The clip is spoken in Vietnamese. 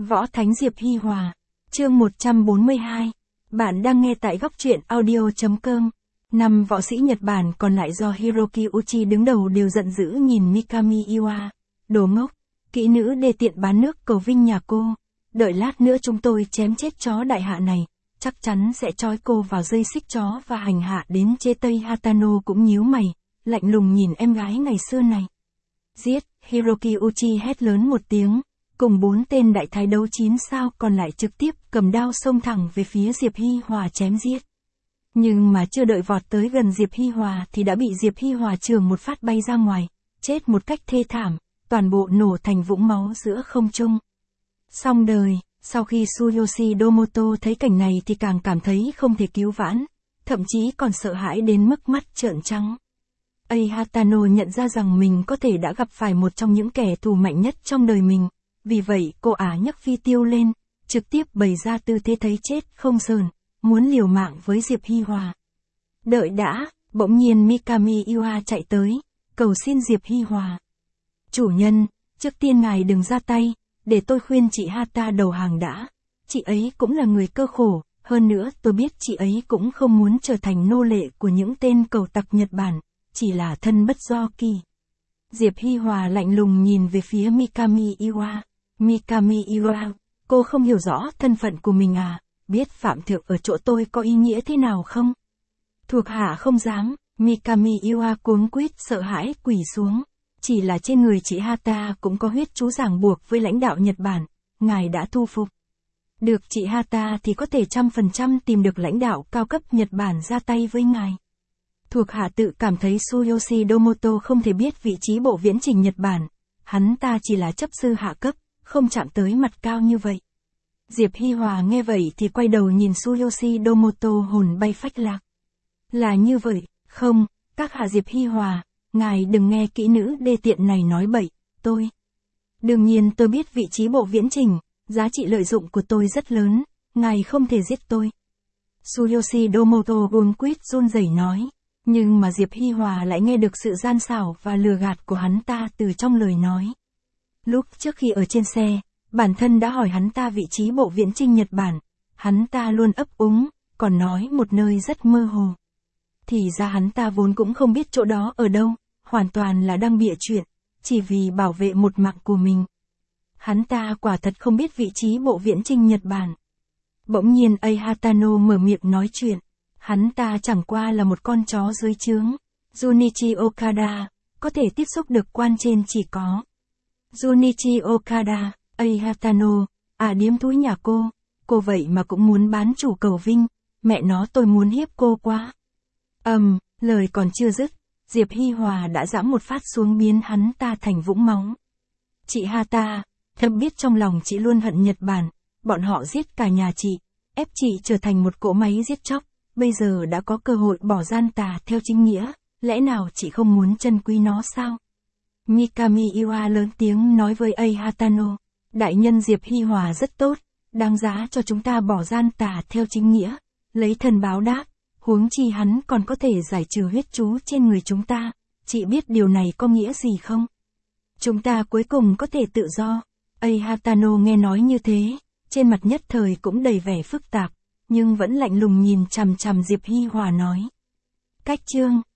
Võ Thánh Diệp Hi Hòa. Chương 142. Bạn đang nghe tại góc truyện audio.com. 5 võ sĩ Nhật Bản còn lại do Hiroki Uchi đứng đầu đều giận dữ nhìn Mikami Iwa. Đồ ngốc, kỹ nữ đê tiện bán nước cầu vinh nhà cô. Đợi lát nữa chúng tôi chém chết chó đại hạ này, chắc chắn sẽ trói cô vào dây xích chó và hành hạ đến chế tây. Hatano cũng nhíu mày, lạnh lùng nhìn em gái ngày xưa này. Giết, Hiroki Uchi hét lớn một tiếng, cùng 4 tên đại thái đấu 9 sao còn lại trực tiếp cầm đao xông thẳng về phía Diệp Hi Hòa chém giết. Nhưng mà chưa đợi vọt tới gần Diệp Hi Hòa thì đã bị Diệp Hi Hòa chưởng một phát bay ra ngoài, chết một cách thê thảm, toàn bộ nổ thành vũng máu giữa không trung. Xong đời, sau khi Tsuyoshi Domoto thấy cảnh này thì càng cảm thấy không thể cứu vãn, thậm chí còn sợ hãi đến mức mắt trợn trắng. Hatano nhận ra rằng mình có thể đã gặp phải một trong những kẻ thù mạnh nhất trong đời mình, vì vậy cô ả nhấc phi tiêu lên, trực tiếp bày ra tư thế thấy chết không sờn, muốn liều mạng với Diệp Hi Hòa. Đợi đã, bỗng nhiên Mikami Iwa chạy tới, cầu xin Diệp Hi Hòa. Chủ nhân, trước tiên ngài đừng ra tay, để tôi khuyên chị Hata đầu hàng đã. Chị ấy cũng là người cơ khổ, hơn nữa tôi biết chị ấy cũng không muốn trở thành nô lệ của những tên cẩu tặc Nhật Bản, chỉ là thân bất do kỳ. Diệp Hi Hòa lạnh lùng nhìn về phía Mikami Iwa. Mikami Iwa, cô không hiểu rõ thân phận của mình à, biết phạm thượng ở chỗ tôi có ý nghĩa thế nào không? Thuộc hạ không dám, Mikami Iwa cuống quýt sợ hãi quỳ xuống. Chỉ là trên người chị Hata cũng có huyết chú ràng buộc với lãnh đạo Nhật Bản, ngài đã thu phục. Được chị Hata thì có thể 100% tìm được lãnh đạo cao cấp Nhật Bản ra tay với ngài. Thuộc hạ tự cảm thấy Tsuyoshi Domoto không thể biết vị trí bộ viễn trình Nhật Bản, hắn ta chỉ là chấp sư hạ cấp, không chạm tới mặt cao như vậy. Diệp Hi Hòa nghe vậy thì quay đầu nhìn Tsuyoshi Domoto hồn bay phách lạc. Là như vậy, không, các hạ Diệp Hi Hòa, ngài đừng nghe kỹ nữ đê tiện này nói bậy, tôi. Đương nhiên tôi biết vị trí bộ viễn trình, giá trị lợi dụng của tôi rất lớn, ngài không thể giết tôi. Tsuyoshi Domoto cuống quýt run rẩy nói. Nhưng mà Diệp Hi Hòa lại nghe được sự gian xảo và lừa gạt của hắn ta từ trong lời nói. Lúc trước khi ở trên xe, bản thân đã hỏi hắn ta vị trí bộ viễn chinh Nhật Bản, hắn ta luôn ấp úng, còn nói một nơi rất mơ hồ. Thì ra hắn ta vốn cũng không biết chỗ đó ở đâu, hoàn toàn là đang bịa chuyện, chỉ vì bảo vệ một mạng của mình. Hắn ta quả thật không biết vị trí bộ viễn chinh Nhật Bản. Bỗng nhiên Hatano mở miệng nói chuyện. Hắn ta chẳng qua là một con chó dưới trướng. Junichi Okada, có thể tiếp xúc được quan trên chỉ có Junichi Okada, Hatano, điếm túi nhà cô vậy mà cũng muốn bán chủ cầu vinh, mẹ nó tôi muốn hiếp cô quá. Lời còn chưa dứt, Diệp Hi Hòa đã giẫm một phát xuống biến hắn ta thành vũng máu. Chị Hata, thầm biết trong lòng chị luôn hận Nhật Bản, bọn họ giết cả nhà chị, ép chị trở thành một cỗ máy giết chóc. Bây giờ đã có cơ hội bỏ gian tà theo chính nghĩa, lẽ nào chị không muốn trân quý nó sao? Mikami Iwa lớn tiếng nói với Hatano, đại nhân Diệp Hi Hòa rất tốt, đáng giá cho chúng ta bỏ gian tà theo chính nghĩa, lấy thần báo đáp, huống chi hắn còn có thể giải trừ huyết chú trên người chúng ta, chị biết điều này có nghĩa gì không? Chúng ta cuối cùng có thể tự do. Hatano nghe nói như thế, trên mặt nhất thời cũng đầy vẻ phức tạp, nhưng vẫn lạnh lùng nhìn chằm chằm Diệp Hi Hòa nói. Cách chương